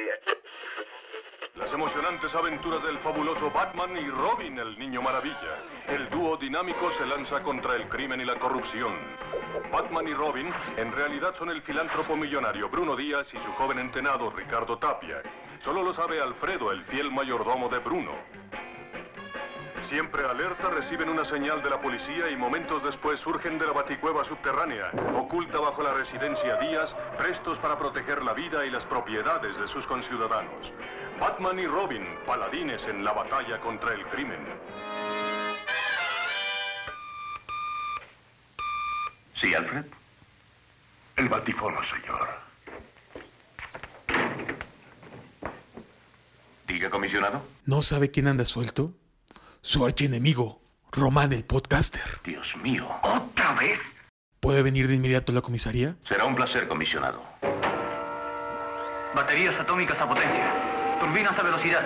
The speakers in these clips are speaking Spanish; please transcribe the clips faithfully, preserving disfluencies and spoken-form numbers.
gracias. Las emocionantes aventuras del fabuloso Batman y Robin, el Niño Maravilla. El dúo dinámico se lanza contra el crimen y la corrupción. Batman y Robin en realidad son el filántropo millonario Bruno Díaz y su joven entenado Ricardo Tapia. Solo lo sabe Alfredo, el fiel mayordomo de Bruno. Siempre alerta, reciben una señal de la policía y momentos después surgen de la baticueva subterránea, oculta bajo la residencia Díaz, prestos para proteger la vida y las propiedades de sus conciudadanos. Batman y Robin, paladines en la batalla contra el crimen. ¿Sí, Alfred? El batifono, señor. Diga, comisionado. ¿No sabe quién anda suelto? Su archienemigo, Román el podcaster. Dios mío, ¿otra vez? ¿Puede venir de inmediato a la comisaría? Será un placer, comisionado. Baterías atómicas a potencia. Turbinas a velocidad.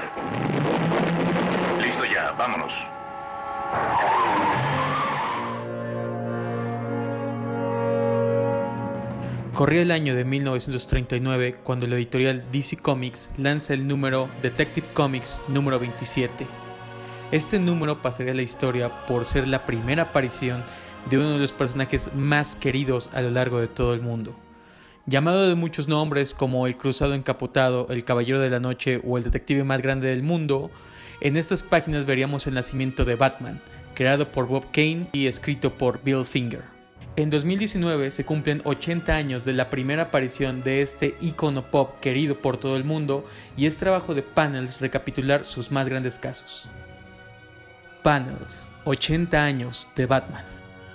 Listo ya, vámonos. Corría el año de mil novecientos treinta y nueve cuando la editorial D C Comics lanza el número Detective Comics número veintisiete. Este número pasaría a la historia por ser la primera aparición de uno de los personajes más queridos a lo largo de todo el mundo. Llamado de muchos nombres como el Cruzado Encapotado, el Caballero de la Noche o el detective más grande del mundo, en estas páginas veríamos el nacimiento de Batman, creado por Bob Kane y escrito por Bill Finger. En dos mil diecinueve se cumplen ochenta años de la primera aparición de este ícono pop querido por todo el mundo y es trabajo de Panels recapitular sus más grandes casos. Panels, ochenta años de Batman.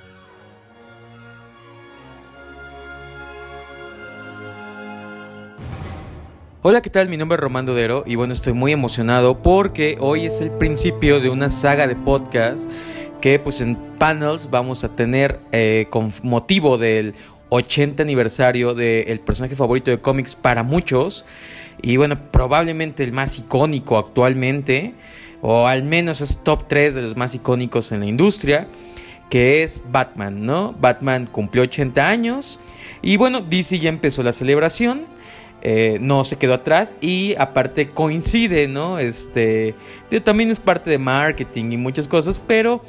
Hola, ¿qué tal? Mi nombre es Román Dodero y bueno, estoy muy emocionado porque hoy es el principio de una saga de podcast que pues en Panels vamos a tener eh, con motivo del ochenta aniversario del personaje favorito de cómics para muchos y bueno, probablemente el más icónico actualmente, o al menos es top tres de los más icónicos en la industria, que es Batman, ¿no? Batman cumplió ochenta años y bueno, D C ya empezó la celebración. Eh, no se quedó atrás y aparte coincide, ¿no? Este, también es parte de marketing y muchas cosas, pero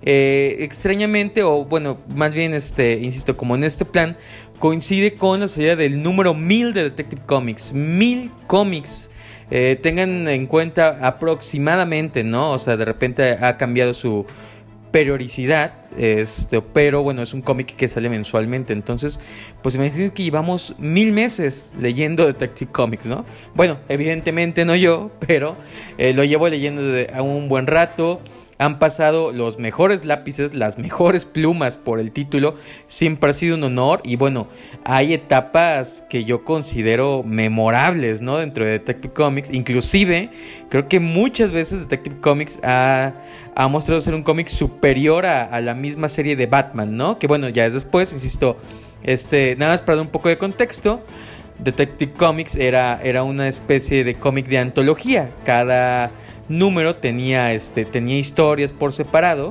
eh, extrañamente, o bueno, más bien, este, insisto, como en este plan, coincide con la salida del número mil de Detective Comics. Mil cómics. Eh, tengan en cuenta aproximadamente, ¿no? O sea, de repente ha cambiado su periodicidad, este, pero bueno, es un cómic que sale mensualmente. Entonces, pues imagínense que llevamos mil meses leyendo Detective Comics, ¿no? Bueno, evidentemente no yo, pero eh, lo llevo leyendo desde un buen rato. Han pasado los mejores lápices, las mejores plumas por el título. Siempre ha sido un honor. Y bueno, hay etapas que yo considero memorables, ¿no? Dentro de Detective Comics. Inclusive, creo que muchas veces Detective Comics ha, ha mostrado ser un cómic superior a, a la misma serie de Batman, ¿no? Que bueno, ya es después, insisto. Este, nada más para dar un poco de contexto. Detective Comics era, era una especie de cómic de antología. Cada número tenía, este, tenía historias por separado.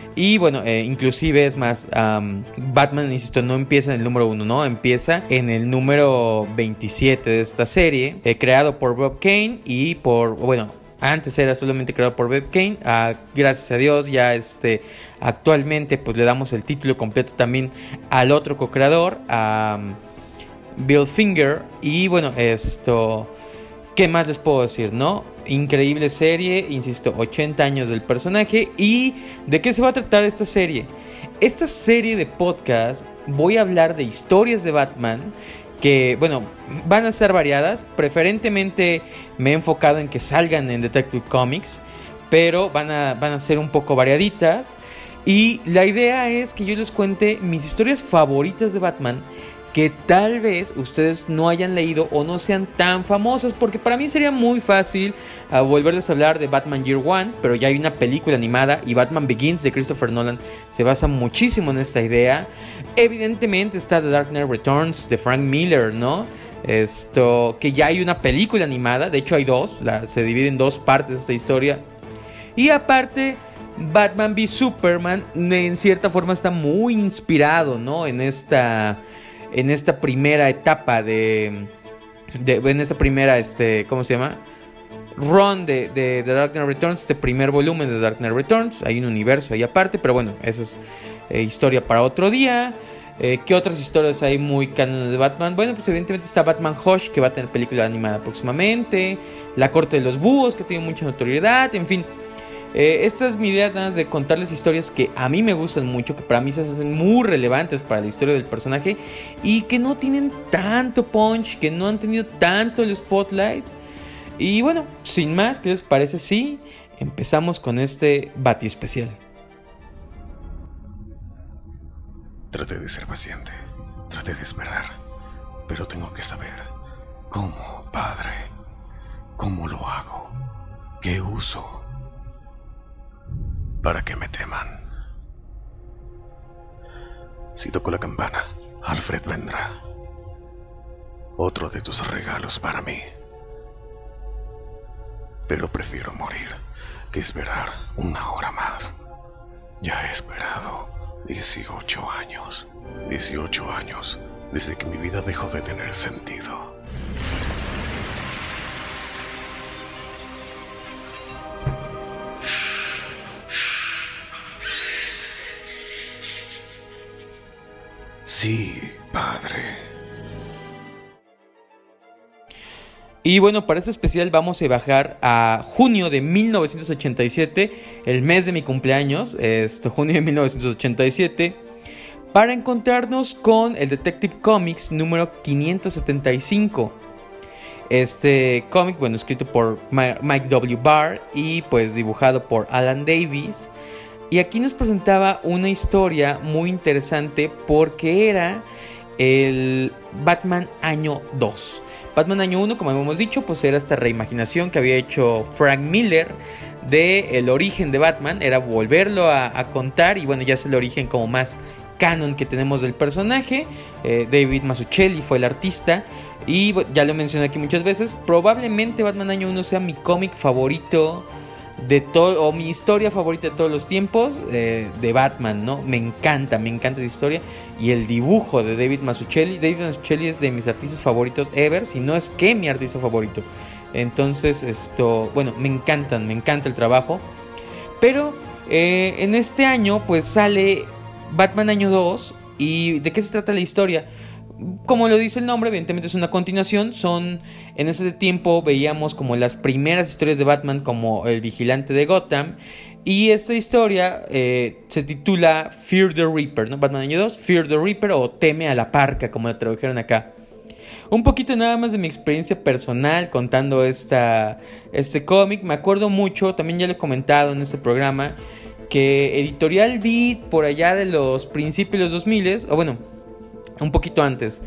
Y bueno, eh, inclusive es más, um, Batman, insisto, no empieza en el número uno, ¿no? Empieza en el número veintisiete de esta serie, eh, creado por Bob Kane y por, bueno, antes era solamente creado por Bob Kane. Uh, gracias a Dios, ya este, actualmente pues le damos el título completo también al otro co-creador, a um, Bill Finger. Y bueno, esto, ¿qué más les puedo decir, no? Increíble serie, insisto, ochenta años del personaje. ¿Y de qué se va a tratar esta serie? Esta serie de podcast voy a hablar de historias de Batman que, bueno, van a ser variadas. Preferentemente me he enfocado en que salgan en Detective Comics, pero van a, van a ser un poco variaditas. Y la idea es que yo les cuente mis historias favoritas de Batman, que tal vez ustedes no hayan leído o no sean tan famosas, porque para mí sería muy fácil uh, volverles a hablar de Batman Year One, pero ya hay una película animada, y Batman Begins de Christopher Nolan se basa muchísimo en esta idea. Evidentemente está The Dark Knight Returns de Frank Miller, ¿no? Esto, que ya hay una película animada, de hecho hay dos, la, se divide en dos partes esta historia. Y aparte, Batman v Superman en cierta forma está muy inspirado, ¿no? En esta... en esta primera etapa de, de, en esta primera, este, ¿cómo se llama? Run de, de, de Dark Knight Returns, este primer volumen de Dark Knight Returns. Hay un universo ahí aparte, pero bueno, eso es eh, historia para otro día. Eh, ¿Qué otras historias hay muy cánones de Batman? Bueno, pues evidentemente está Batman Hush, que va a tener película animada próximamente. La Corte de los Búhos, que tiene mucha notoriedad. En fin, eh, esta es mi idea de contarles historias que a mí me gustan mucho, que para mí se hacen muy relevantes para la historia del personaje y que no tienen tanto punch, que no han tenido tanto el spotlight. Y bueno, sin más, ¿qué les parece si empezamos con este Bati especial? Traté de ser paciente, traté de esperar, pero tengo que saber cómo, padre, cómo lo hago, qué uso, para que me teman. Si toco la campana, Alfred vendrá. Otro de tus regalos para mí. Pero prefiero morir que esperar una hora más. Ya he esperado dieciocho años. dieciocho años desde que mi vida dejó de tener sentido. Sí, padre. Y bueno, para este especial vamos a bajar a junio de mil novecientos ochenta y siete, el mes de mi cumpleaños, este junio de mil novecientos ochenta y siete, para encontrarnos con el Detective Comics número quinientos setenta y cinco. Este cómic, bueno, escrito por Mike W. Barr y pues dibujado por Alan Davis. Y aquí nos presentaba una historia muy interesante porque era el Batman año dos. Batman año uno, como hemos dicho, pues era esta reimaginación que había hecho Frank Miller de el origen de Batman. Era volverlo a, a contar y bueno, ya es el origen como más canon que tenemos del personaje. eh, David Mazzucchelli fue el artista y ya lo mencioné aquí muchas veces. Probablemente Batman año uno sea mi cómic favorito de todo, o mi historia favorita de todos los tiempos eh, de Batman, ¿no? Me encanta, me encanta esa historia. Y el dibujo de David Mazzucchelli. David Mazzucchelli es de mis artistas favoritos ever, si no es que mi artista favorito. Entonces, esto, bueno, me encantan, me encanta el trabajo. Pero eh, en este año, pues sale Batman año dos. ¿Y de qué se trata la historia? Como lo dice el nombre, evidentemente es una continuación. Son, en ese tiempo veíamos como las primeras historias de Batman como el vigilante de Gotham. Y esta historia eh, se titula Fear the Reaper, ¿no? Batman año dos, Fear the Reaper o Teme a la Parca, como lo tradujeron acá. Un poquito nada más de mi experiencia personal contando esta, este cómic. Me acuerdo mucho, también ya lo he comentado en este programa, que Editorial Beat, por allá de los principios de los dos mil, o bueno, un poquito antes,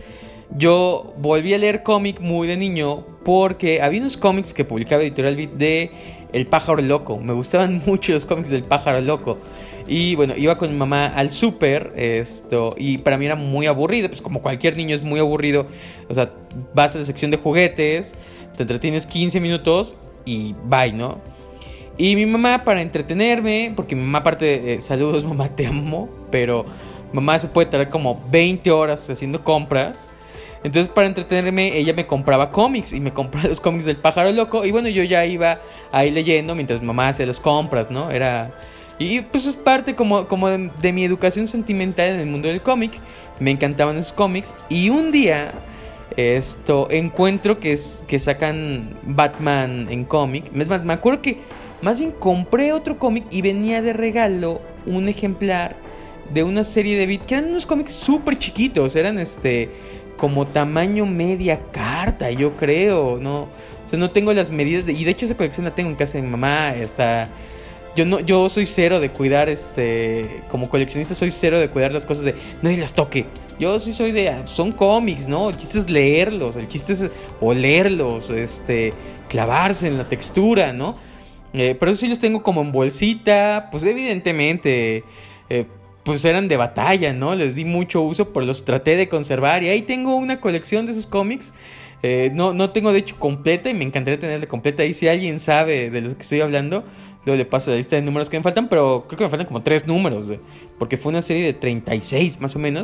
yo volví a leer cómic muy de niño porque había unos cómics que publicaba Editorial Beat de El Pájaro Loco. Me gustaban mucho los cómics del Pájaro Loco. Y bueno, iba con mi mamá al súper, esto, y para mí era muy aburrido, pues como cualquier niño es muy aburrido. O sea, vas a la sección de juguetes, te entretienes quince minutos y bye, ¿no? Y mi mamá, para entretenerme, porque mi mamá aparte, eh, saludos mamá, te amo, pero mamá se puede tardar como veinte horas haciendo compras. Entonces, para entretenerme, ella me compraba cómics y me compraba los cómics del Pájaro Loco. Y bueno, yo ya iba ahí leyendo mientras mamá hacía las compras, ¿no? Era... Y pues es parte como, como de, de mi educación sentimental en el mundo del cómic. Me encantaban esos cómics. Y un día, esto, encuentro que, es, que sacan Batman en cómic. Es más, me acuerdo que más bien compré otro cómic y venía de regalo un ejemplar de una serie de Beat, que eran unos cómics súper chiquitos, eran este como tamaño media carta, yo creo, no, o sea, no tengo las medidas de, y de hecho esa colección la tengo en casa de mi mamá. Está, yo no, yo soy cero de cuidar, este, como coleccionista soy cero de cuidar las cosas de nadie las toque. Yo sí soy de, son cómics, ¿no? El chiste es leerlos, el chiste es olerlos, este, clavarse en la textura, ¿no? Eh, pero eso sí los tengo como en bolsita, pues evidentemente, eh, pues eran de batalla, ¿no? Les di mucho uso, pero los traté de conservar. Y ahí tengo una colección de esos cómics. Eh, no, no tengo de hecho completa y me encantaría tenerla completa. Y si alguien sabe de los que estoy hablando, luego le paso la lista de números que me faltan. Pero creo que me faltan como tres números, eh, porque fue una serie de treinta y seis más o menos.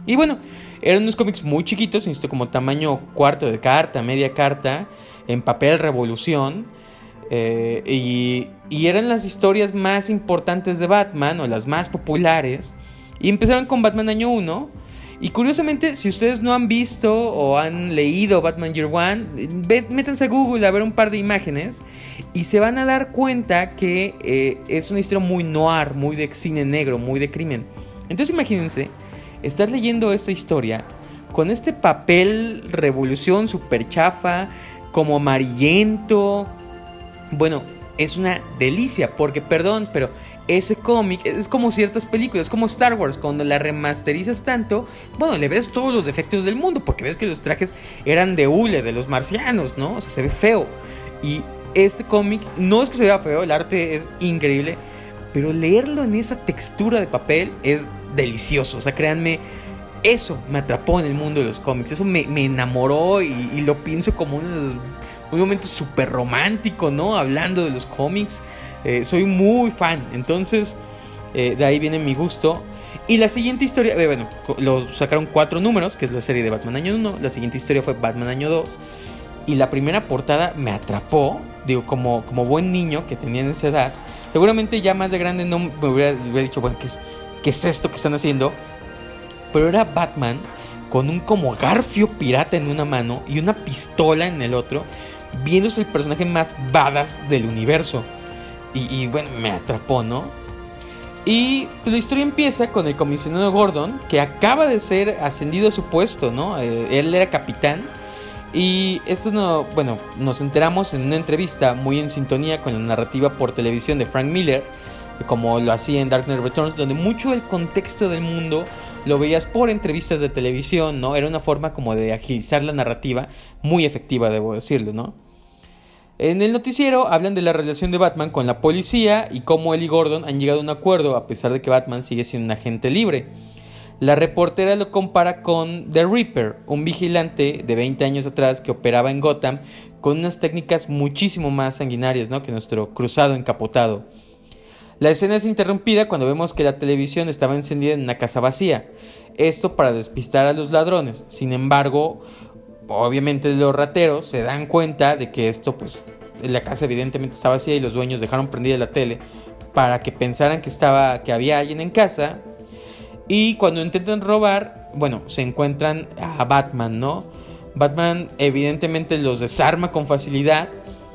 Y bueno, eran unos cómics muy chiquitos, insisto, como tamaño cuarto de carta, media carta, en papel revolución. Eh, y, y eran las historias más importantes de Batman, o las más populares. Y empezaron con Batman Año uno. Y curiosamente, si ustedes no han visto o han leído Batman Year One, métanse a Google a ver un par de imágenes y se van a dar cuenta que eh, es una historia muy noir, muy de cine negro, muy de crimen. Entonces imagínense estar leyendo esta historia con este papel revolución super chafa, como amarillento. Bueno, es una delicia, porque perdón, pero ese cómic es como ciertas películas, es como Star Wars, cuando la remasterizas tanto, bueno, le ves todos los defectos del mundo, porque ves que los trajes eran de hule, de los marcianos, ¿no? O sea, se ve feo. Y este cómic, no es que se vea feo, el arte es increíble, pero leerlo en esa textura de papel es delicioso. O sea, créanme, eso me atrapó en el mundo de los cómics, eso me, me enamoró y, y lo pienso como uno de los, un momento súper romántico, ¿no? Hablando de los cómics. Eh, soy muy fan, entonces eh, de ahí viene mi gusto. Y la siguiente historia, eh, bueno, lo sacaron cuatro números, que es la serie de Batman Año uno. La siguiente historia fue Batman Año dos. Y la primera portada me atrapó, digo, como, como buen niño que tenía en esa edad. Seguramente ya más de grande no me hubiera, hubiera dicho, bueno, ¿qué es, ¿qué es esto que están haciendo? Pero era Batman con un como garfio pirata en una mano y una pistola en el otro, viéndose el personaje más badass del universo. Y, y bueno, me atrapó, ¿no? Y pues, la historia empieza con el comisionado Gordon, que acaba de ser ascendido a su puesto, ¿no? Eh, él era capitán. Y esto no, bueno, nos enteramos en una entrevista muy en sintonía con la narrativa por televisión de Frank Miller, como lo hacía en Dark Knight Returns, donde mucho del contexto del mundo lo veías por entrevistas de televisión, ¿no? Era una forma como de agilizar la narrativa, muy efectiva, debo decirlo, ¿no? En el noticiero hablan de la relación de Batman con la policía y cómo él y Gordon han llegado a un acuerdo a pesar de que Batman sigue siendo un agente libre. La reportera lo compara con The Reaper, un vigilante de veinte años atrás que operaba en Gotham con unas técnicas muchísimo más sanguinarias, ¿no? que nuestro cruzado encapotado. La escena es interrumpida cuando vemos que la televisión estaba encendida en una casa vacía. Esto para despistar a los ladrones. Sin embargo, obviamente los rateros se dan cuenta de que esto, pues, la casa evidentemente está vacía y los dueños dejaron prendida la tele para que pensaran que estaba, que había alguien en casa. Y cuando intentan robar, bueno, se encuentran a Batman, ¿no? Batman evidentemente los desarma con facilidad.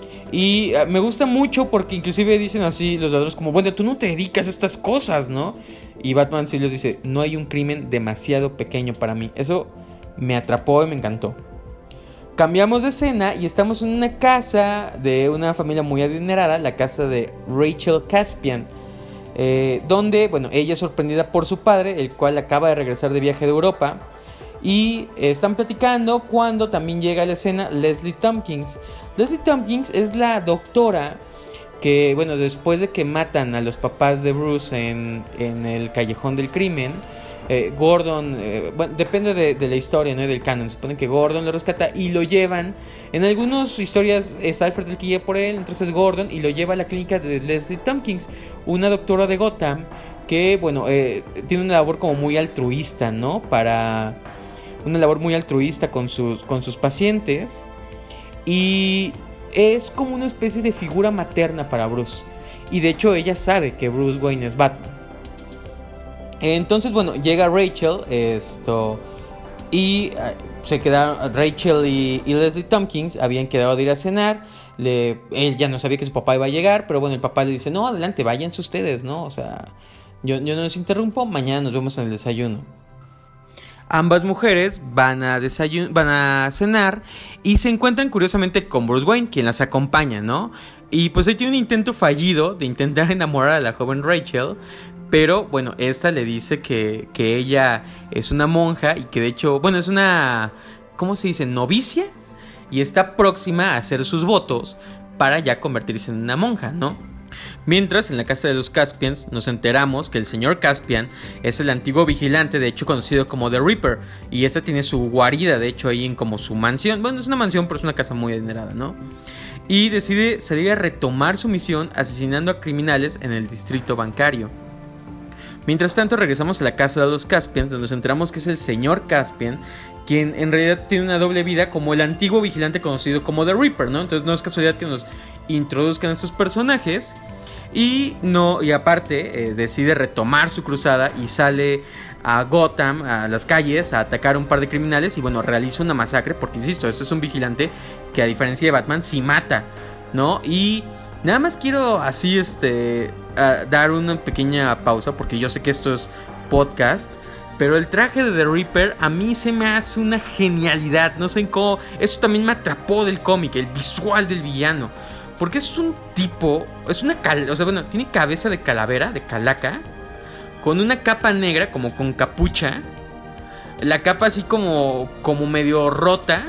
Y me gusta mucho porque inclusive dicen así los ladrones como, bueno, tú no te dedicas a estas cosas, ¿no? Y Batman sí les dice, no hay un crimen demasiado pequeño para mí. Eso me atrapó y me encantó. Cambiamos de escena y estamos en una casa de una familia muy adinerada, la casa de Rachel Caspian, eh, donde, bueno, ella es sorprendida por su padre, el cual acaba de regresar de viaje de Europa. Y están platicando cuando también llega a la escena Leslie Tompkins. Leslie Tompkins es la doctora que, bueno, después de que matan a los papás de Bruce en, en el Callejón del Crimen, eh, Gordon, eh, bueno, depende de, de la historia, ¿no? Del canon. Se supone que Gordon lo rescata y lo llevan. En algunas historias es Alfred el que llega por él, entonces Gordon, y lo lleva a la clínica de Leslie Tompkins, una doctora de Gotham que, bueno, eh, tiene una labor como muy altruista, ¿no? Para... una labor muy altruista con sus, con sus pacientes. Y es como una especie de figura materna para Bruce. Y de hecho ella sabe que Bruce Wayne es Batman. Entonces, bueno, llega Rachel esto y uh, se quedaron Rachel y, y Leslie Tompkins habían quedado de ir a cenar. Le, él ya no sabía que su papá iba a llegar, pero bueno, el papá le dice, no, adelante, váyanse ustedes, ¿no? O sea, yo, yo no les interrumpo, mañana nos vemos en el desayuno. Ambas mujeres van a desayun- van a cenar y se encuentran curiosamente con Bruce Wayne, quien las acompaña, ¿no? Y pues él tiene un intento fallido de intentar enamorar a la joven Rachel, pero bueno, esta le dice que, que ella es una monja y que de hecho, bueno, es una, ¿cómo se dice? Novicia, y está próxima a hacer sus votos para ya convertirse en una monja, ¿no? Mientras, en la casa de los Caspians, nos enteramos que el señor Caspian es el antiguo vigilante, de hecho conocido como The Reaper, y este tiene su guarida, de hecho, ahí en como su mansión. Bueno, es una mansión, pero es una casa muy adinerada, ¿no? Y decide salir a retomar su misión asesinando a criminales en el distrito bancario. Mientras tanto regresamos a la casa de los Caspian, donde nos enteramos que es el señor Caspian, quien en realidad tiene una doble vida como el antiguo vigilante conocido como The Reaper, ¿no? Entonces no es casualidad que nos introduzcan a estos personajes. Y no, y aparte eh, decide retomar su cruzada y sale a Gotham, a las calles, a atacar a un par de criminales. Y bueno, realiza una masacre, porque insisto, esto es un vigilante que a diferencia de Batman sí mata, ¿no? Y nada más quiero así este uh, dar una pequeña pausa, porque yo sé que esto es podcast, pero el traje de The Reaper a mí se me hace una genialidad. No sé cómo, eso también me atrapó del cómic, el visual del villano. Porque es un tipo, es una cal, o sea, bueno, tiene cabeza de calavera, de calaca, con una capa negra, como con capucha. La capa así como, como medio rota.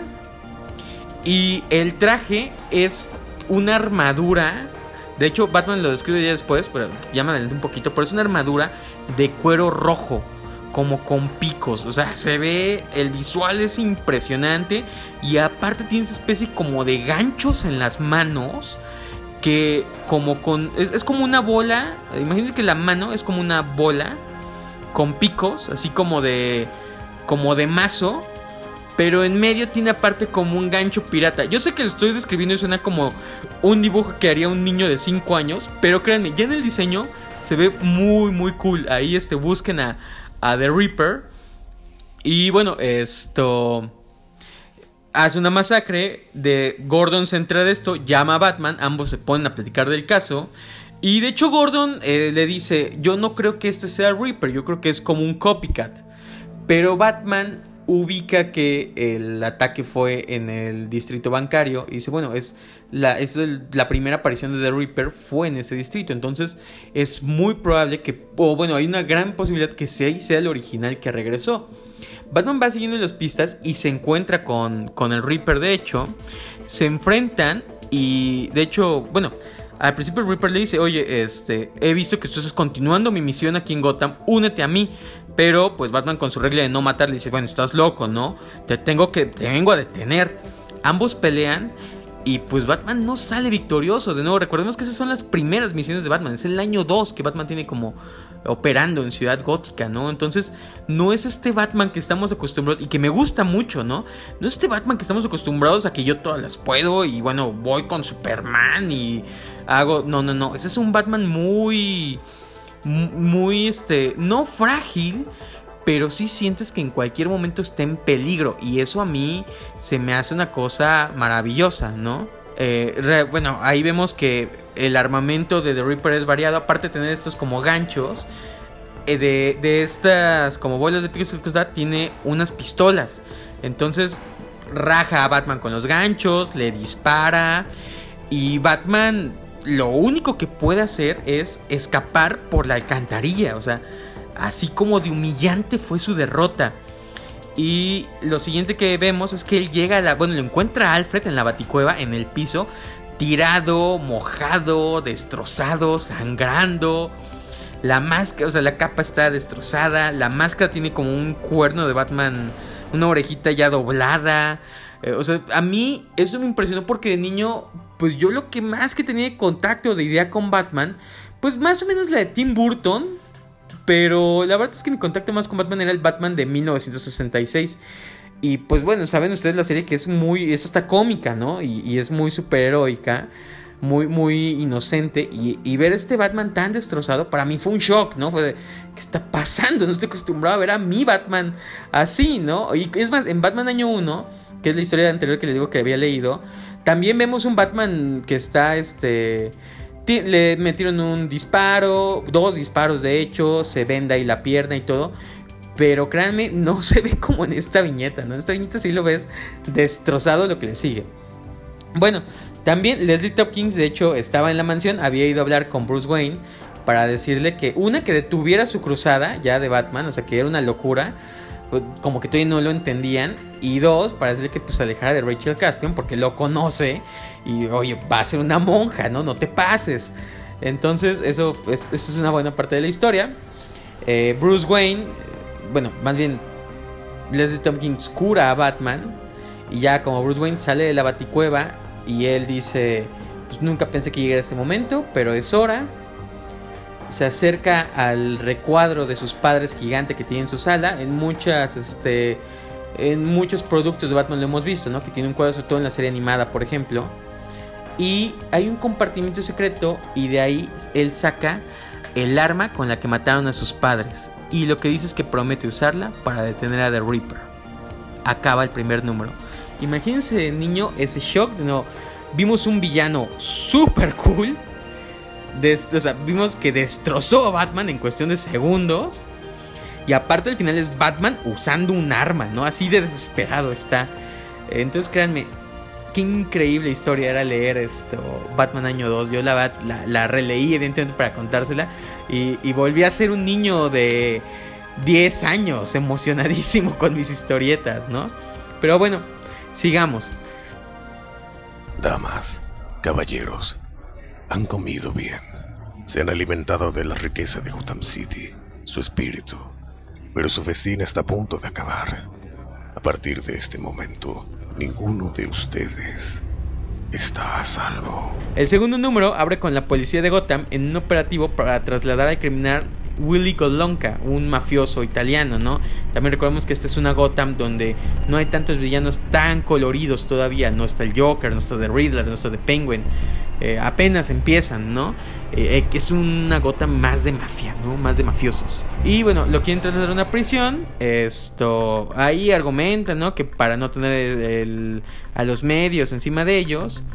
Y el traje es una armadura. De hecho, Batman lo describe ya después, pero ya me adelanté un poquito. Pero es una armadura de cuero rojo, como con picos. O sea, se ve, el visual es impresionante. Y aparte tiene esa especie como de ganchos en las manos, que como con, es, es como una bola. Imagínense que la mano es como una bola con picos, así como de, como de mazo, pero en medio tiene aparte como un gancho pirata. Yo sé que lo estoy describiendo y suena como un dibujo que haría un niño de cinco años, pero créanme, ya en el diseño se ve muy muy cool. Ahí este, busquen a, a The Reaper. Y bueno, esto hace una masacre. De Gordon se entera de esto, llama a Batman, ambos se ponen a platicar del caso. Y de hecho Gordon eh, le dice: yo no creo que este sea Reaper, yo creo que es como un copycat. Pero Batman ubica que el ataque fue en el distrito bancario y dice: bueno, es la, es el, la primera aparición de The Reaper fue en ese distrito. Entonces es muy probable que, o bueno, hay una gran posibilidad que sea, sea el original que regresó. Batman va siguiendo las pistas y se encuentra con, con el Reaper. De hecho, se enfrentan y de hecho, bueno, al principio el Reaper le dice: oye, este, he visto que tú estás continuando mi misión aquí en Gotham, únete a mí. Pero pues Batman, con su regla de no matar, le dice: bueno, estás loco, ¿no? Te tengo que, te vengo a detener. Ambos pelean y pues Batman no sale victorioso. De nuevo, recordemos que esas son las primeras misiones de Batman. Es el año dos que Batman tiene como operando en Ciudad Gótica, ¿no? Entonces no es este Batman que estamos acostumbrados y que me gusta mucho, ¿no? No es este Batman que estamos acostumbrados a que yo todas las puedo y bueno, voy con Superman y hago... No, no, no. Ese es un Batman muy... Muy, este... no frágil, pero sí sientes que en cualquier momento está en peligro. Y eso a mí se me hace una cosa maravillosa, ¿no? Eh, re, bueno, ahí vemos que el armamento de The Reaper es variado. Aparte de tener estos como ganchos, eh, de, de estas como bolas de picos que da, tiene unas pistolas. Entonces raja a Batman con los ganchos, le dispara. Y Batman lo único que puede hacer es escapar por la alcantarilla. O sea, así como de humillante fue su derrota. Y lo siguiente que vemos es que él llega a la... Bueno, lo encuentra a Alfred en la Baticueva, en el piso, tirado, mojado, destrozado, sangrando. La máscara, o sea, la capa está destrozada. La máscara tiene como un cuerno de Batman, una orejita ya doblada. Eh, o sea, a mí eso me impresionó porque de niño, pues yo lo que más que tenía de contacto, de idea con Batman, pues más o menos la de Tim Burton. Pero la verdad es que mi contacto más con Batman era el Batman de mil novecientos sesenta y seis. Y pues bueno, saben ustedes la serie que es muy... es hasta cómica, ¿no? Y, y es muy superheroica, muy, muy inocente. Y, y ver este Batman tan destrozado, para mí fue un shock, ¿no? Fue de, ¿qué está pasando? No estoy acostumbrado a ver a mi Batman así, ¿no? Y es más, en Batman Año uno, que es la historia anterior que les digo que había leído, también vemos un Batman que está, este... le metieron un disparo, dos disparos de hecho, se venda ahí la pierna y todo. Pero créanme, no se ve como en esta viñeta, ¿no? En esta viñeta sí lo ves destrozado lo que le sigue. Bueno, también Leslie Tompkins de hecho estaba en la mansión, había ido a hablar con Bruce Wayne para decirle que, una, que detuviera su cruzada ya de Batman, o sea que era una locura, como que todavía no lo entendían. Y dos, para decirle que pues se alejara de Rachel Caspian porque lo conoce y oye, va a ser una monja, ¿no? No te pases. Entonces eso, pues, eso es una buena parte de la historia. eh, Bruce Wayne, bueno, más bien Leslie Tompkins cura a Batman. Y ya como Bruce Wayne sale de la Baticueva y él dice: pues nunca pensé que llegara este momento, pero es hora. se acerca al recuadro de sus padres gigante que tiene en su sala. En muchas, este, en muchos productos de Batman lo hemos visto, ¿no? Que tiene un cuadro, sobre todo en la serie animada, por ejemplo. Y hay un compartimento secreto y de ahí él saca el arma con la que mataron a sus padres. Y lo que dice es que promete usarla para detener a The Reaper. Acaba el primer número. Imagínense, niño, ese shock de nuevo. Vimos un villano super cool. Des- o sea, vimos que destrozó a Batman en cuestión de segundos. Y aparte al final es Batman usando un arma, ¿no? Así de desesperado está. Entonces créanme, qué increíble historia era leer esto, Batman año dos. Yo la, la, la releí evidentemente para contársela. Y, y volví a ser un niño de diez años, emocionadísimo con mis historietas, ¿no? Pero bueno, sigamos. Damas, caballeros, han comido bien. Se han alimentado de la riqueza de Gotham City, su espíritu. Pero su vecina está a punto de acabar. A partir de este momento, ninguno de ustedes está a salvo. El segundo número abre con la policía de Gotham en un operativo para trasladar al criminal Willy Golonka, un mafioso italiano, ¿no? También recordemos que esta es una Gotham donde no hay tantos villanos tan coloridos todavía. No está el Joker, no está The Riddler, no está The Penguin. Eh, apenas empiezan, ¿no? Eh, es una Gotham más de mafia, ¿no? Más de mafiosos. Y bueno, lo quieren trasladar a una prisión. Esto, ahí argumentan, ¿no? Que para no tener el, el, a los medios encima de ellos.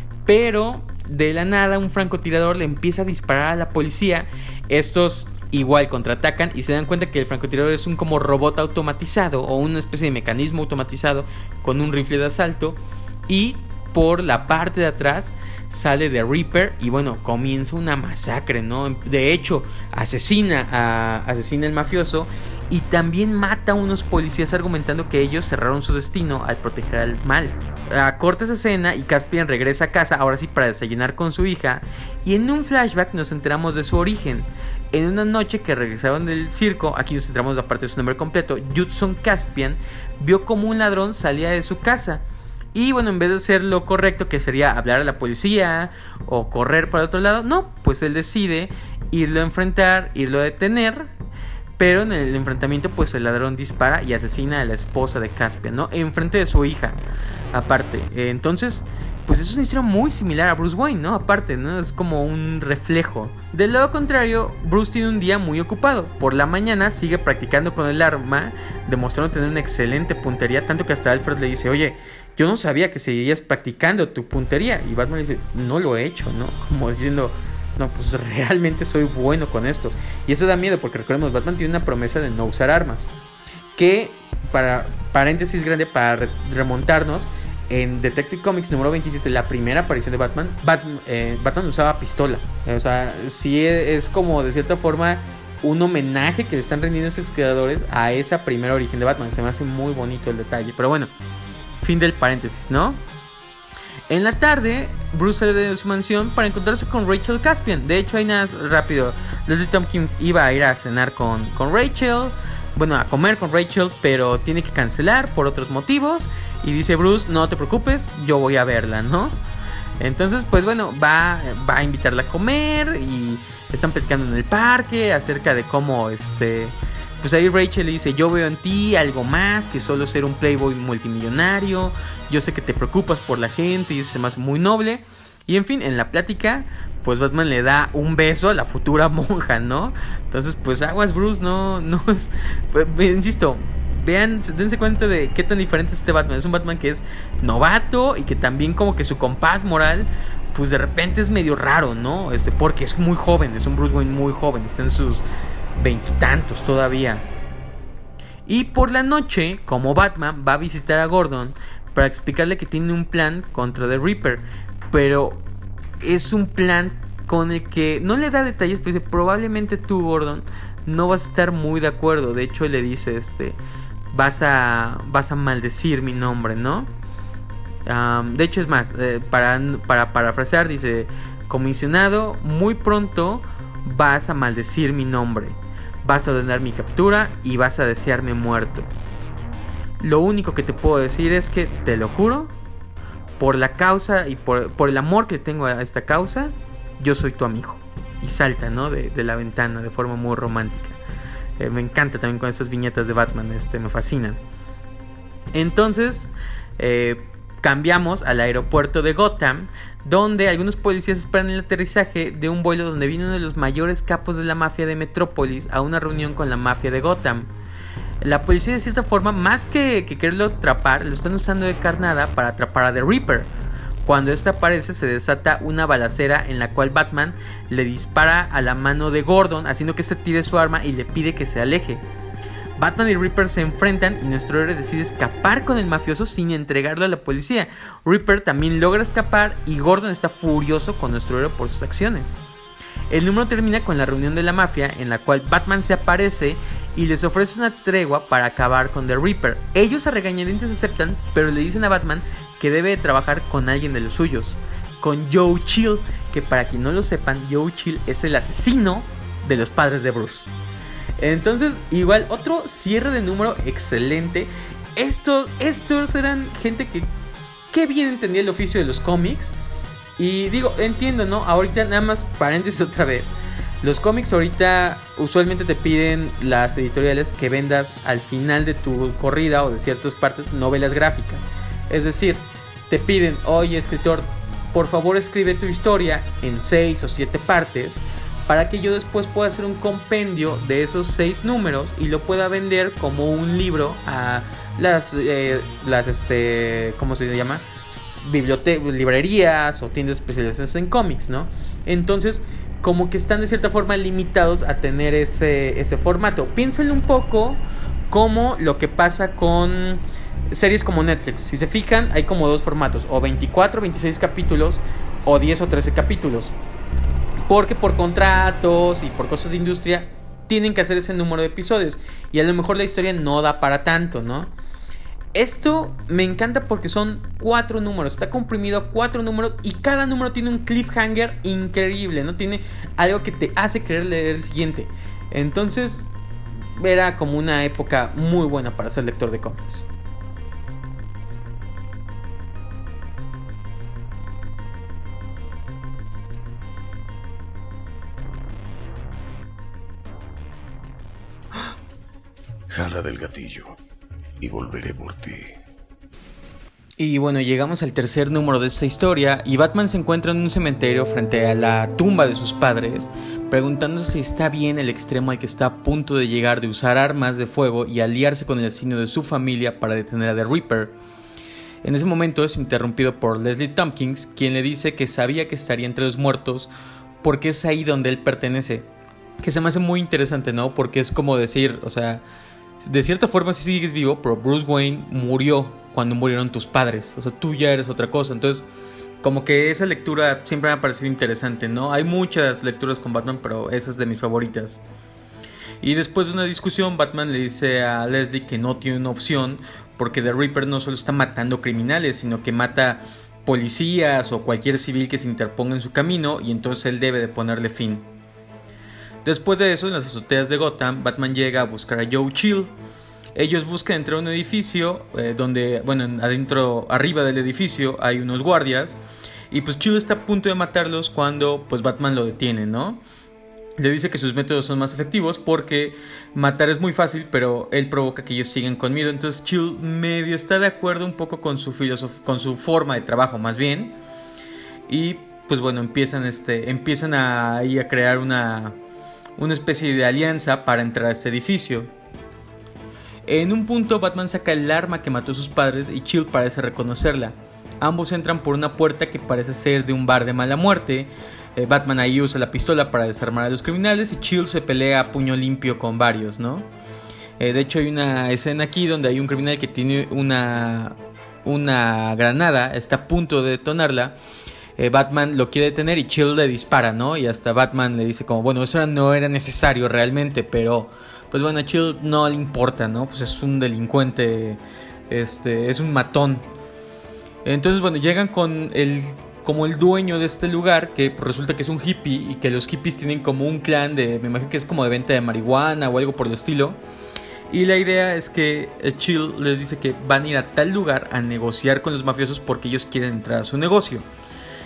Pero de la nada un francotirador le empieza a disparar a la policía. Estos igual contraatacan y se dan cuenta que el francotirador es un como robot automatizado o una especie de mecanismo automatizado con un rifle de asalto. Y por la parte de atrás sale The Reaper y bueno, comienza una masacre, ¿no? De hecho, asesina a asesina al mafioso y también mata a unos policías argumentando que ellos cerraron su destino al proteger al mal. A corta esa escena y Caspian regresa a casa, ahora sí para desayunar con su hija, y en un flashback nos enteramos de su origen. En una noche que regresaron del circo, aquí nos enteramos de la parte de su nombre completo, Judson Caspian vio como un ladrón salía de su casa. Y bueno, en vez de hacer lo correcto, que sería hablar a la policía o correr para otro lado, no, pues él decide irlo a enfrentar, irlo a detener. Pero en el enfrentamiento pues el ladrón dispara y asesina a la esposa de Caspian, ¿no? Enfrente de su hija, aparte. Entonces, pues es una historia muy similar a Bruce Wayne, ¿no? Aparte, ¿no? Es como un reflejo. Del lado contrario, Bruce tiene un día muy ocupado. Por la mañana sigue practicando con el arma, demostrando tener una excelente puntería, tanto que hasta Alfred le dice, oye, yo no sabía que seguías practicando tu puntería. Y Batman le dice, no lo he hecho, ¿no? Como diciendo, no, pues realmente soy bueno con esto. Y eso da miedo porque recordemos, Batman tiene una promesa de no usar armas. Que, para paréntesis grande, para re- remontarnos, en Detective Comics número veintisiete, la primera aparición de Batman, Batman, eh, Batman usaba pistola. O sea, sí es como de cierta forma un homenaje que le están rendiendo estos creadores a esa primera origen de Batman. Se me hace muy bonito el detalle. Pero bueno, fin del paréntesis, ¿no? En la tarde, Bruce sale de su mansión para encontrarse con Rachel Caspian. De hecho, ahí nada, rápido, Leslie Tompkins iba a ir a cenar con, con Rachel. Bueno, a comer con Rachel, pero tiene que cancelar por otros motivos. Y dice Bruce, no te preocupes, yo voy a verla, ¿no? Entonces, pues bueno, va, va a invitarla a comer. Y están platicando en el parque acerca de cómo, este... pues ahí Rachel le dice, yo veo en ti algo más que solo ser un playboy multimillonario. Yo sé que te preocupas por la gente y eso se me hace muy noble. Y en fin, en la plática, pues Batman le da un beso a la futura monja, ¿no? Entonces, pues aguas, Bruce, no, no es... Pues, insisto, vean, dense cuenta de qué tan diferente es este Batman. Es un Batman que es novato y que también como que su compás moral, pues de repente es medio raro, ¿no? Este, porque es muy joven, es un Bruce Wayne muy joven, está en sus veintitantos todavía. Y por la noche, como Batman va a visitar a Gordon para explicarle que tiene un plan contra The Reaper, pero es un plan con el que no le da detalles, pero dice, probablemente tú, Gordon, no vas a estar muy de acuerdo. De hecho, le dice, este, vas a, vas a maldecir mi nombre, ¿no? Um, de hecho, es más, eh, para, para parafrasear, dice, comisionado, muy pronto vas a maldecir mi nombre, vas a ordenar mi captura y vas a desearme muerto. Lo único que te puedo decir es que, te lo juro, por la causa y por, por el amor que tengo a esta causa, yo soy tu amigo. y salta, ¿no? De, de la ventana de forma muy romántica. Eh, me encanta también con estas viñetas de Batman, este, me fascinan. Entonces, eh, cambiamos al aeropuerto de Gotham, donde algunos policías esperan el aterrizaje de un vuelo donde viene uno de los mayores capos de la mafia de Metrópolis a una reunión con la mafia de Gotham. La policía, de cierta forma, más que, que quererlo atrapar, lo están usando de carnada para atrapar a The Reaper. Cuando este aparece, se desata una balacera en la cual Batman le dispara a la mano de Gordon, haciendo que se tire su arma y le pide que se aleje. Batman y Reaper se enfrentan y nuestro héroe decide escapar con el mafioso sin entregarlo a la policía. Reaper también logra escapar y Gordon está furioso con nuestro héroe por sus acciones. El número termina con la reunión de la mafia, en la cual Batman se aparece y les ofrece una tregua para acabar con The Reaper. Ellos a regañadientes aceptan, pero le dicen a Batman que debe de trabajar con alguien de los suyos, con Joe Chill, que para quien no lo sepan, Joe Chill es el asesino de los padres de Bruce. Entonces, igual, otro cierre de número excelente. Estos, estos eran gente que, que bien entendía el oficio de los cómics. Y digo, entiendo, ¿no? Ahorita nada más paréntesis otra vez. Los cómics ahorita usualmente te piden las editoriales que vendas al final de tu corrida o de ciertas partes novelas gráficas. Es decir, te piden, oye escritor, por favor escribe tu historia en seis o siete partes, para que yo después pueda hacer un compendio de esos seis números y lo pueda vender como un libro a las, eh, las este, ¿cómo se llama? Bibliotecas, librerías o tiendas especializadas en cómics, ¿no? Entonces, como que están de cierta forma limitados a tener ese, ese formato. Piénsenlo un poco como lo que pasa con series como Netflix. Si se fijan, hay como dos formatos, o veinticuatro, veintiséis capítulos, o diez o trece capítulos. Porque por contratos y por cosas de industria tienen que hacer ese número de episodios. Y a lo mejor la historia no da para tanto, ¿no? Esto me encanta porque son cuatro números. Está comprimido a cuatro números y cada número tiene un cliffhanger increíble, ¿no? Tiene algo que te hace querer leer el siguiente. Entonces, era como una época muy buena para ser lector de cómics. Jala del gatillo y volveré por ti. Y bueno, llegamos al tercer número de esta historia y Batman se encuentra en un cementerio frente a la tumba de sus padres, preguntándose si está bien el extremo al que está a punto de llegar de usar armas de fuego y aliarse con el asesino de su familia para detener a The Reaper. En ese momento es interrumpido por Leslie Tompkins, quien le dice que sabía que estaría entre los muertos porque es ahí donde él pertenece. Que se me hace muy interesante, ¿no? Porque es como decir, o sea, de cierta forma sí sigues vivo, pero Bruce Wayne murió cuando murieron tus padres. O sea, tú ya eres otra cosa. Entonces, como que esa lectura siempre me ha parecido interesante, ¿no? Hay muchas lecturas con Batman, pero esa es de mis favoritas. Y después de una discusión, Batman le dice a Leslie que no tiene una opción, porque The Reaper no solo está matando criminales, sino que mata policías o cualquier civil que se interponga en su camino, y entonces él debe de ponerle fin. Después de eso, en las azoteas de Gotham, Batman llega a buscar a Joe Chill. Ellos buscan entrar a un edificio eh, donde, bueno, adentro, arriba del edificio hay unos guardias. Y pues Chill está a punto de matarlos cuando pues Batman lo detiene, ¿no? Le dice que sus métodos son más efectivos porque matar es muy fácil, pero él provoca que ellos sigan con miedo. Entonces Chill medio está de acuerdo un poco con su filosof- con su forma de trabajo, más bien. Y pues bueno, empiezan, este, empiezan a, ahí a crear una... una especie de alianza para entrar a este edificio. En un punto Batman saca el arma que mató a sus padres y Chill parece reconocerla. Ambos entran por una puerta que parece ser de un bar de mala muerte. eh, Batman ahí usa la pistola para desarmar a los criminales y Chill se pelea a puño limpio con varios, ¿no? Eh, de hecho hay una escena aquí donde hay un criminal que tiene una, una granada, está a punto de detonarla. Eh, Batman lo quiere detener y Chill le dispara, ¿no? Y hasta Batman le dice como, bueno, eso no era necesario realmente, pero pues bueno, a Chill no le importa, ¿no? Pues es un delincuente, este, es un matón. Entonces, bueno, llegan con el, como el dueño de este lugar, que resulta que es un hippie y que los hippies tienen como un clan de, me imagino que es como de venta de marihuana o algo por el estilo. Y la idea es que Chill les dice que van a ir a tal lugar a negociar con los mafiosos porque ellos quieren entrar a su negocio.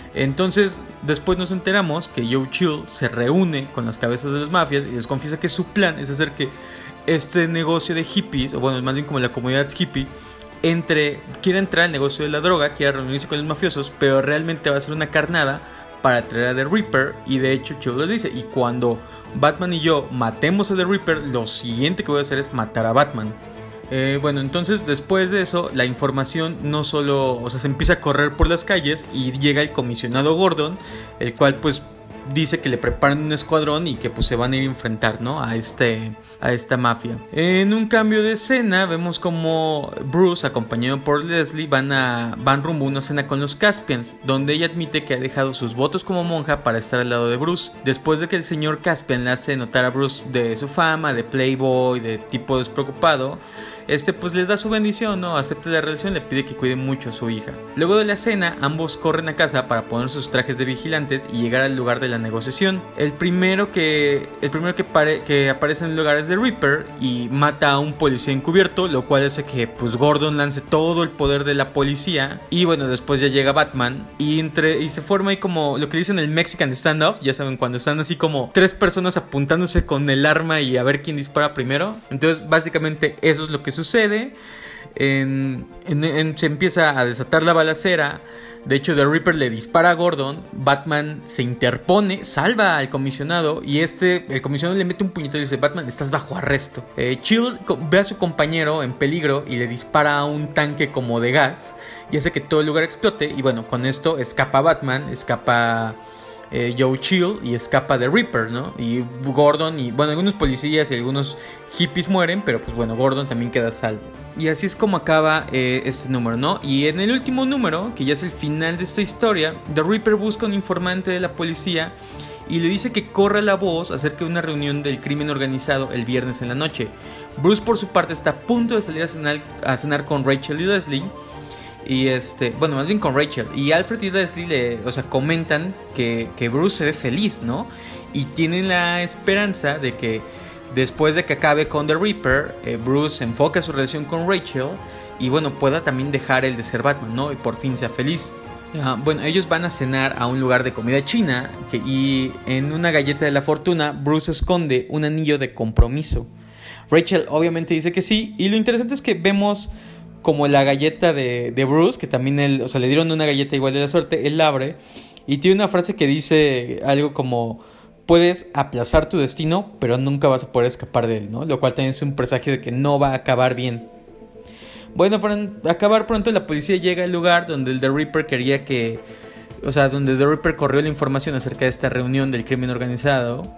Entonces después nos enteramos que Joe Chill se reúne con las cabezas de las mafias y les confiesa que su plan es hacer que este negocio de hippies, o bueno, más bien como la comunidad hippie, entre, quiere entrar al negocio de la droga, quiere reunirse con los mafiosos, pero realmente va a ser una carnada para traer a The Reaper. Y de hecho Chill les dice, y cuando Batman y yo matemos a The Reaper, lo siguiente que voy a hacer es matar a Batman. Eh, bueno, entonces después de eso la información no solo, o sea, se empieza a correr por las calles y llega el comisionado Gordon, el cual pues dice que le preparan un escuadrón y que pues se van a ir a enfrentar, ¿no? A este, a esta mafia. En un cambio de escena vemos como Bruce, acompañado por Leslie, van a van rumbo a una cena con los Caspians, donde ella admite que ha dejado sus votos como monja para estar al lado de Bruce. Después de que el señor Caspian le hace notar a Bruce de su fama, de playboy, de tipo despreocupado, este pues les da su bendición, ¿no? Acepta la relación, le pide que cuide mucho a su hija. Luego de la cena, ambos corren a casa para poner sus trajes de vigilantes y llegar al lugar de la negociación. El primero que el primero que, pare, que aparece en el lugar es The Reaper y mata a un policía encubierto, lo cual hace que pues Gordon lance todo el poder de la policía. Y bueno, después ya llega Batman y, entre, y se forma ahí como lo que dicen el Mexican standoff. Ya saben, cuando están así como tres personas apuntándose con el arma y a ver quién dispara primero. Entonces básicamente eso es lo que sucede. En, en, en, se empieza a desatar la balacera. De hecho, The Reaper le dispara a Gordon. Batman se interpone, salva al comisionado. Y este, el comisionado le mete un puñetazo y dice: Batman, estás bajo arresto. eh, Chill ve a su compañero en peligro y le dispara a un tanque como de gas y hace que todo el lugar explote. Y bueno, con esto escapa Batman, escapa Eh, Joe Chill y escapa The Reaper, ¿no? Y Gordon y, bueno, algunos policías y algunos hippies mueren, pero pues bueno, Gordon también queda salvo. Y así es como acaba eh, este número, ¿no? Y en el último número, que ya es el final de esta historia, The Reaper busca un informante de la policía y le dice que corra la voz acerca de una reunión del crimen organizado el viernes en la noche. Bruce, por su parte, está a punto de salir a cenar, a cenar con Rachel y Leslie. Y este, bueno, más bien con Rachel. Y Alfred y Leslie le, o sea, comentan que, que Bruce se ve feliz, ¿no? Y tienen la esperanza de que después de que acabe con The Reaper, eh, Bruce enfoca su relación con Rachel y bueno, pueda también dejar el de ser Batman, ¿no? Y por fin sea feliz. Uh, bueno, ellos van a cenar a un lugar de comida china que, y en una galleta de la fortuna Bruce esconde un anillo de compromiso. Rachel obviamente dice que sí. Y lo interesante es que vemos como la galleta de, de Bruce, que también él, o sea, le dieron una galleta igual de la suerte, él la abre y tiene una frase que dice algo como: puedes aplazar tu destino, pero nunca vas a poder escapar de él, ¿no? Lo cual también es un presagio de que no va a acabar bien. Bueno, para acabar pronto, la policía llega al lugar donde el The Reaper quería que, o sea, donde The Reaper corrió la información acerca de esta reunión del crimen organizado.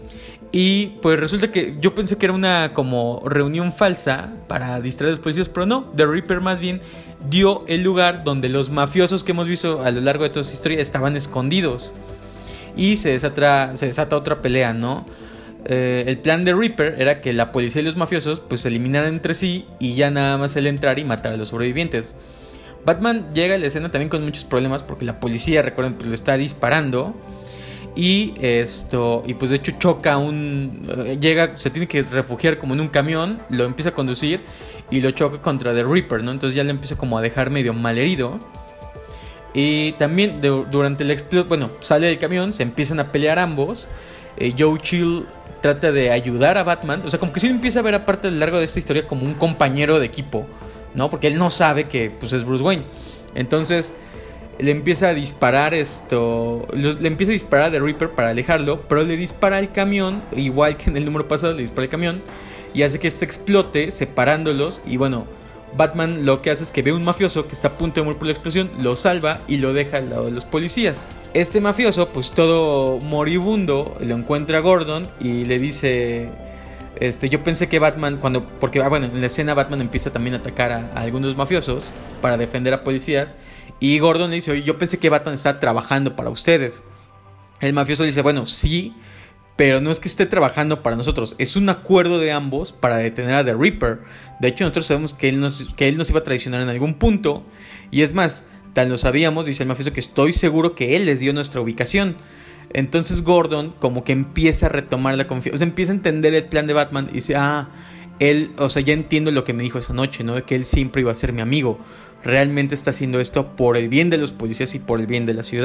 Y pues resulta que yo pensé que era una como reunión falsa para distraer a los policías, pero no, The Reaper más bien dio el lugar donde los mafiosos que hemos visto a lo largo de toda esta historia estaban escondidos. Y se desata, se desata otra pelea, ¿no? Eh, el plan de Reaper era que la policía y los mafiosos pues se eliminaran entre sí y ya nada más él entrar y matar a los sobrevivientes. Batman llega a la escena también con muchos problemas porque la policía, recuerden, pues le está disparando. Y esto, y pues de hecho choca un, uh, llega, se tiene que refugiar como en un camión, lo empieza a conducir y lo choca contra The Reaper, ¿no? Entonces ya le empieza como a dejar medio malherido. Y también de, durante el explosión, bueno, sale del camión, se empiezan a pelear ambos. eh, Joe Chill trata de ayudar a Batman, o sea, como que sí lo empieza a ver aparte a lo largo de esta historia como un compañero de equipo, ¿no? Porque él no sabe que pues es Bruce Wayne. Entonces le empieza a disparar esto, le empieza a disparar a The Reaper para alejarlo, pero le dispara al camión, igual que en el número pasado, le dispara al camión y hace que este explote separándolos. Y bueno, Batman lo que hace es que ve a un mafioso que está a punto de morir por la explosión, lo salva y lo deja al lado de los policías. Este mafioso, pues todo moribundo, lo encuentra a Gordon y le dice: Este, yo pensé que Batman, cuando, porque ah, bueno, en la escena Batman empieza también a atacar a, a algunos mafiosos para defender a policías. Y Gordon le dice: oye, yo pensé que Batman estaba trabajando para ustedes. El mafioso le dice: bueno, sí, pero no es que esté trabajando para nosotros. Es un acuerdo de ambos para detener a The Reaper. De hecho, nosotros sabemos que él nos, que él nos iba a traicionar en algún punto. Y es más, tan lo sabíamos, dice el mafioso, que estoy seguro que él les dio nuestra ubicación. Entonces Gordon como que empieza a retomar la confianza, o sea, empieza a entender el plan de Batman y dice: ah, él, o sea, ya entiendo lo que me dijo esa noche, ¿no? De que él siempre iba a ser mi amigo. Realmente está haciendo esto por el bien de los policías y por el bien de la ciudad.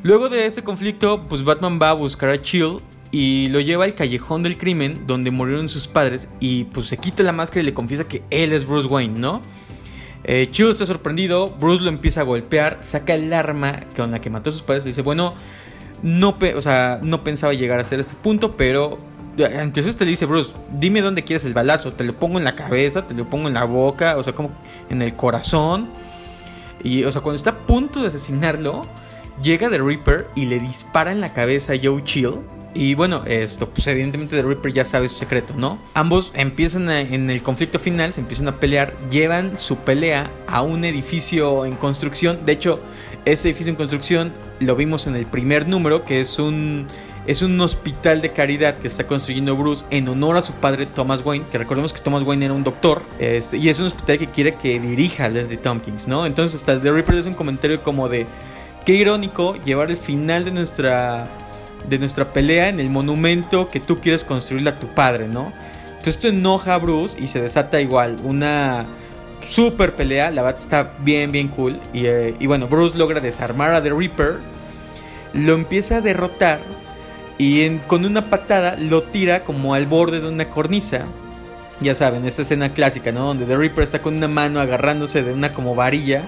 Luego de este conflicto, pues Batman va a buscar a Chill y lo lleva al callejón del crimen donde murieron sus padres y pues se quita la máscara y le confiesa que él es Bruce Wayne, ¿no? Eh, Chill está sorprendido, Bruce lo empieza a golpear, saca el arma con la que mató a sus padres y dice, bueno, no, pe- o sea, no pensaba llegar a ser este punto, pero incluso este le dice, Bruce, dime dónde quieres el balazo, te lo pongo en la cabeza, te lo pongo en la boca, o sea, como en el corazón. Y, o sea, cuando está a punto de asesinarlo, llega The Reaper y le dispara en la cabeza a Joe Chill. Y bueno, esto, pues evidentemente The Reaper ya sabe su secreto, ¿no? Ambos empiezan a, en el conflicto final, se empiezan a pelear, llevan su pelea a un edificio en construcción. De hecho, ese edificio en construcción lo vimos en el primer número, que es un, es un hospital de caridad que está construyendo Bruce en honor a su padre Thomas Wayne, que recordemos que Thomas Wayne era un doctor, este, y es un hospital que quiere que dirija a Leslie Tompkins, ¿no? Entonces hasta The Reaper es un comentario como de, qué irónico llevar el final de nuestra... de nuestra pelea en el monumento que tú quieres construirle a tu padre, ¿no? Entonces esto enoja a Bruce y se desata igual una super pelea. La verdad está bien, bien cool. Y, eh, y bueno, Bruce logra desarmar a The Reaper, lo empieza a derrotar y en, con una patada lo tira como al borde de una cornisa. Ya saben, esta escena clásica, ¿no? Donde The Reaper está con una mano agarrándose de una como varilla.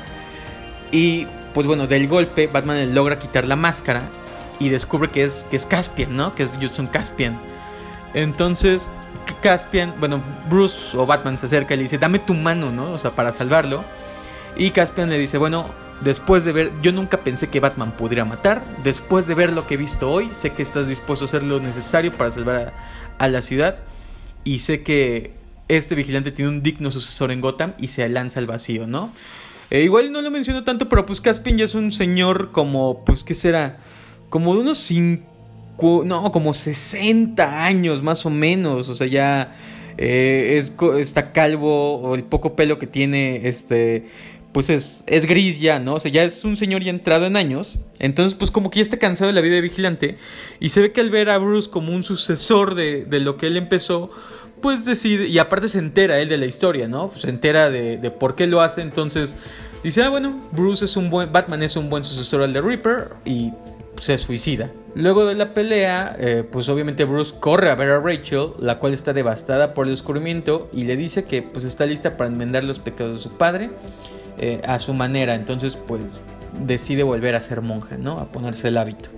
Y pues bueno, del golpe Batman le logra quitar la máscara y descubre que es, que es Caspian, ¿no? Que es Judson Caspian. Entonces Caspian, bueno, Bruce o Batman se acerca y le dice, dame tu mano, ¿no? O sea, para salvarlo. Y Caspian le dice, bueno, después de ver, yo nunca pensé que Batman pudiera matar. Después de ver lo que he visto hoy, sé que estás dispuesto a hacer lo necesario para salvar a, a la ciudad. Y sé que este vigilante tiene un digno sucesor en Gotham y se lanza al vacío, ¿no? Eh, igual no lo menciono tanto, pero pues Caspian ya es un señor como, pues, ¿qué será? Como de unos cinco, no, como sesenta años más o menos. O sea, ya eh, es, está calvo, o el poco pelo que tiene, este, pues es, es gris ya, ¿no? O sea, ya es un señor ya entrado en años. Entonces, pues como que ya está cansado de la vida de vigilante. Y se ve que al ver a Bruce como un sucesor de, de lo que él empezó, pues decide, y aparte se entera él de la historia, ¿no? Pues se entera de, de por qué lo hace. Entonces dice, ah, bueno, Bruce es un buen, Batman es un buen sucesor al de Reaper y se suicida. Luego de la pelea, eh, pues obviamente Bruce corre a ver a Rachel, la cual está devastada por el descubrimiento, y le dice que pues está lista para enmendar los pecados de su padre eh, a su manera. Entonces pues decide volver a ser monja, ¿no? A ponerse el hábito.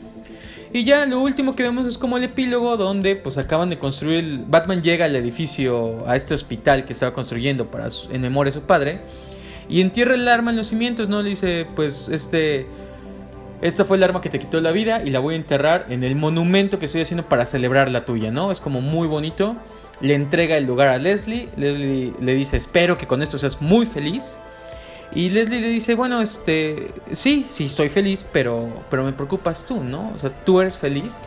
Y ya lo último que vemos es como el epílogo, donde pues acaban de construir el... Batman llega al edificio, a este hospital que estaba construyendo para su... en memoria de su padre, y entierra el arma en los cimientos, ¿no? Le dice, pues este... esta fue el arma que te quitó la vida y la voy a enterrar en el monumento que estoy haciendo para celebrar la tuya, ¿no? Es como muy bonito. Le entrega el lugar a Leslie. Leslie le dice, espero que con esto seas muy feliz. Y Leslie le dice, bueno, este... sí, sí estoy feliz, pero, pero me preocupas tú, ¿no? O sea, tú eres feliz.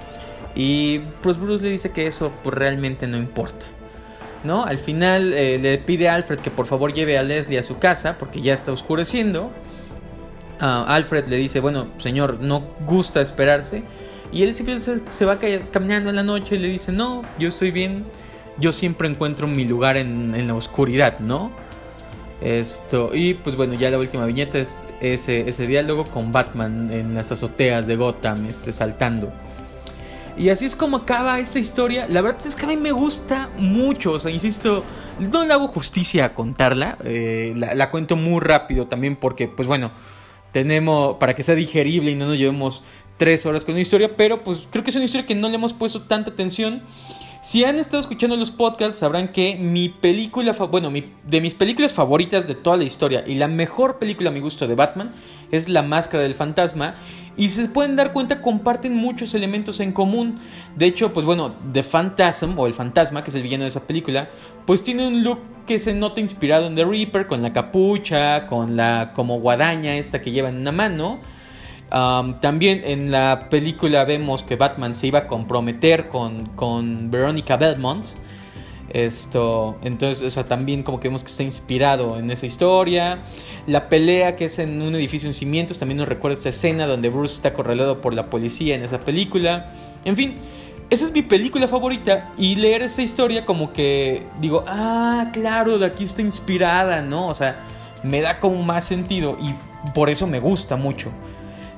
Y pues Bruce le dice que eso pues realmente no importa, ¿no? Al final eh, le pide a Alfred que por favor lleve a Leslie a su casa porque ya está oscureciendo. Uh, Alfred le dice, bueno, señor, no gusta esperarse. Y él simplemente se va caminando en la noche y le dice, no, yo estoy bien. Yo siempre encuentro mi lugar en, en la oscuridad, ¿no? Esto, y pues bueno, ya la última viñeta es ese, ese diálogo con Batman en las azoteas de Gotham, este, saltando. Y así es como acaba esta historia. La verdad es que a mí me gusta mucho. O sea, insisto, no le hago justicia a contarla. eh, la, la cuento muy rápido también porque, pues bueno, tenemos, para que sea digerible y no nos llevemos tres horas con una historia, pero pues creo que es una historia que no le hemos puesto tanta atención. Si han estado escuchando los podcasts, sabrán que mi película, bueno, mi, de mis películas favoritas de toda la historia y la mejor película a mi gusto de Batman es La Máscara del Fantasma. Y se pueden dar cuenta, comparten muchos elementos en común. De hecho, pues bueno, The Phantasm, o el fantasma, que es el villano de esa película, pues tiene un look que se nota inspirado en The Reaper, con la capucha, con la como guadaña esta que lleva en una mano. Um, también en la película vemos que Batman se iba a comprometer con, con Veronica Belmont. Esto, entonces, o sea, también como que vemos que está inspirado en esa historia. La pelea que es en un edificio en cimientos también nos recuerda esta escena donde Bruce está acorralado por la policía en esa película. En fin, esa es mi película favorita. Y leer esa historia como que digo, ah, claro, de aquí está inspirada, ¿no? O sea, me da como más sentido y por eso me gusta mucho.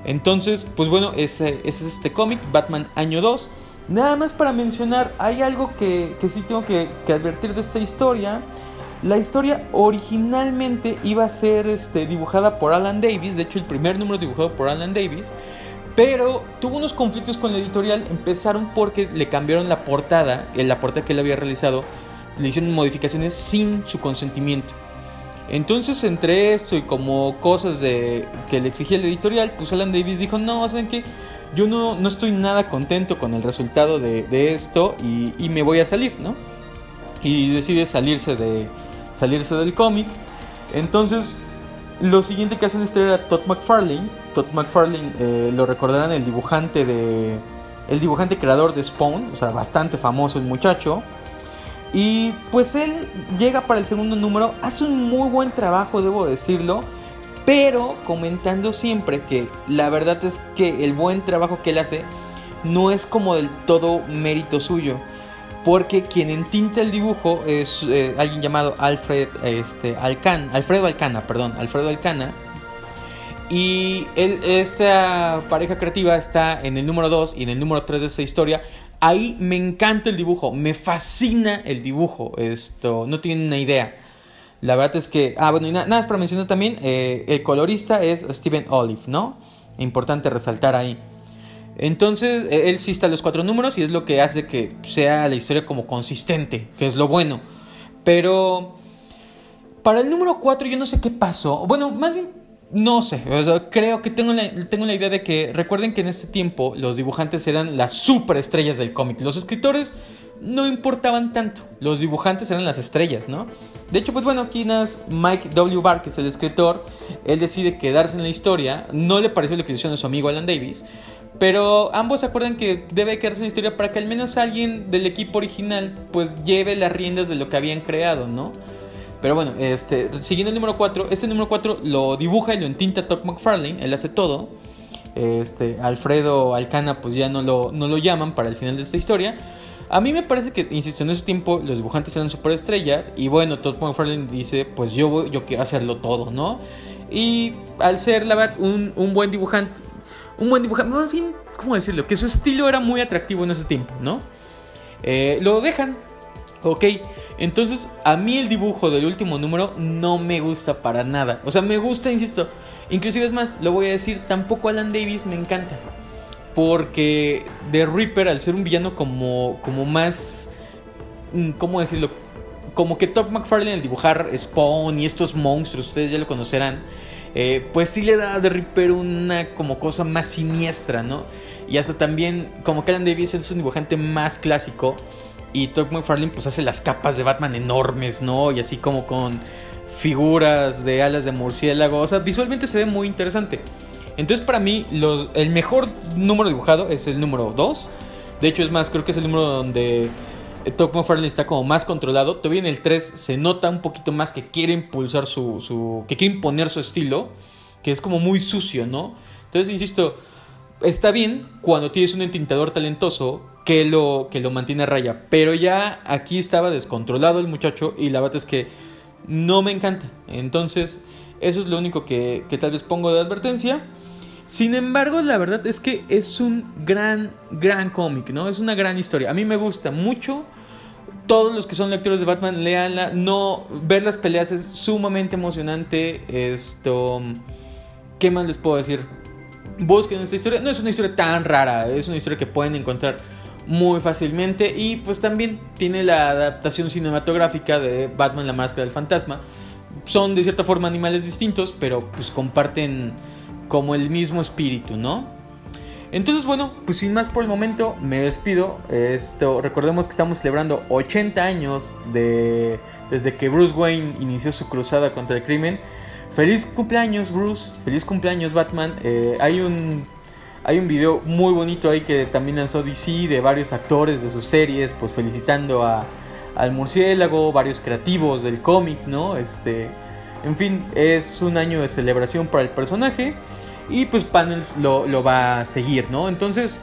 Entonces, pues bueno, ese, ese es este cómic, Batman año dos. Nada más para mencionar, hay algo que, que sí tengo que, que advertir de esta historia. La historia originalmente iba a ser este, dibujada por Alan Davis. De hecho, el primer número dibujado por Alan Davis. Pero tuvo unos conflictos con la editorial. Empezaron porque le cambiaron la portada. La portada que él había realizado, le hicieron modificaciones sin su consentimiento. Entonces, entre esto y como cosas de que le exigía la editorial, pues Alan Davis dijo, no, ¿saben qué? Yo no, no estoy nada contento con el resultado de, de esto y, y me voy a salir, ¿no? Y decide salirse, de, salirse del cómic. Entonces, lo siguiente que hacen es traer a Todd McFarlane. Todd McFarlane, eh, lo recordarán, el dibujante de... El dibujante creador de Spawn, o sea, bastante famoso el muchacho. Y pues él llega para el segundo número, hace un muy buen trabajo, debo decirlo, pero comentando siempre que la verdad es que el buen trabajo que él hace no es como del todo mérito suyo, porque quien entinta el dibujo es eh, alguien llamado Alfred este, Alcana, Alfredo Alcana, perdón, Alfredo Alcana. Y él, esta pareja creativa está en el número dos y en el número tres de esta historia. Ahí me encanta el dibujo, me fascina el dibujo, esto, no tienen una idea. La verdad es que, ah bueno, y nada, nada más para mencionar también, eh, el colorista es Stephen Olive, ¿no? Importante resaltar ahí. Entonces, él sí está en los cuatro números y es lo que hace que sea la historia como consistente, que es lo bueno. Pero para el número cuatro yo no sé qué pasó, bueno, más bien... No sé, o sea, creo que tengo la, tengo la idea de que recuerden que en este tiempo los dibujantes eran las superestrellas del cómic. Los escritores no importaban tanto, los dibujantes eran las estrellas, ¿no? De hecho, pues bueno, aquí nas, Mike W. Barr, que es el escritor, él decide quedarse en la historia. No le pareció lo que hicieron a su amigo Alan Davis, pero ambos se acuerdan que debe quedarse en la historia para que al menos alguien del equipo original pues lleve las riendas de lo que habían creado, ¿no? Pero bueno, este, siguiendo el número cuatro, este número cuatro lo dibuja y lo entinta Todd McFarlane, él hace todo. Este, Alfredo Alcana pues ya no lo, no lo llaman para el final de esta historia. A mí me parece que, insisto, en ese tiempo los dibujantes eran superestrellas. Y bueno, Todd McFarlane dice, pues yo, voy, yo quiero hacerlo todo, ¿no? Y al ser, la verdad, un, un buen dibujante, un buen dibujante, en fin, ¿cómo decirlo? Que su estilo era muy atractivo en ese tiempo, ¿no? Eh, lo dejan, ok. Entonces, a mí el dibujo del último número no me gusta para nada. O sea, me gusta, insisto. Inclusive es más, lo voy a decir, tampoco Alan Davis me encanta. Porque The Reaper, al ser un villano como, como más... ¿Cómo decirlo? Como que Todd McFarlane al dibujar Spawn y estos monstruos, ustedes ya lo conocerán. Eh, pues sí le da a The Reaper una como cosa más siniestra, ¿no? Y hasta también, como que Alan Davis es un dibujante más clásico. Y Todd McFarlane pues hace las capas de Batman enormes, ¿no? Y así como con figuras de alas de murciélago. O sea, visualmente se ve muy interesante. Entonces para mí los, el mejor número dibujado es el número dos. De hecho es más, creo que es el número donde Todd McFarlane está como más controlado. Todavía en el tres se nota un poquito más que quiere impulsar su, su... que quiere imponer su estilo. Que es como muy sucio, ¿no? Entonces insisto, está bien cuando tienes un entintador talentoso que lo, que lo mantiene a raya. Pero ya aquí estaba descontrolado el muchacho y la verdad es que no me encanta. Entonces eso es lo único que, que tal vez pongo de advertencia. Sin embargo, la verdad es que es un gran, gran cómic, ¿no? Es una gran historia. A mí me gusta mucho. Todos los que son lectores de Batman, léanla. No, ver las peleas es sumamente emocionante. Esto... ¿Qué más les puedo decir? Busquen esta historia. No es una historia tan rara. Es una historia que pueden encontrar muy fácilmente. Y pues también tiene la adaptación cinematográfica de Batman, la máscara del fantasma. Son de cierta forma animales distintos, pero pues comparten como el mismo espíritu, ¿no? Entonces bueno, pues sin más por el momento me despido. Esto, recordemos que estamos celebrando ochenta años de, desde que Bruce Wayne inició su cruzada contra el crimen. Feliz cumpleaños Bruce, feliz cumpleaños Batman. eh, Hay un Hay un video muy bonito ahí que también lanzó D C de varios actores de sus series, pues felicitando a, al murciélago, varios creativos del cómic, ¿no? Este, en fin, es un año de celebración para el personaje. Y pues Panels lo, lo va a seguir, ¿no? Entonces,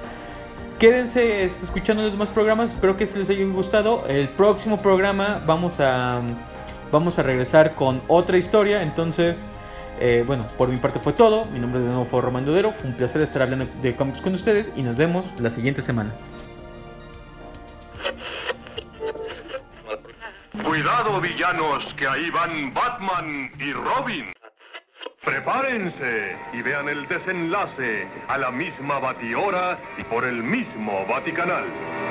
quédense escuchando los demás programas. Espero que les haya gustado. El próximo programa vamos a, vamos a regresar con otra historia. Entonces, Eh, bueno, por mi parte fue todo. Mi nombre de nuevo fue Román Dudero. Fue un placer estar hablando de cómics con ustedes y nos vemos la siguiente semana. Cuidado, villanos, que ahí van Batman y Robin. Prepárense y vean el desenlace a la misma batihora y por el mismo Vaticanal.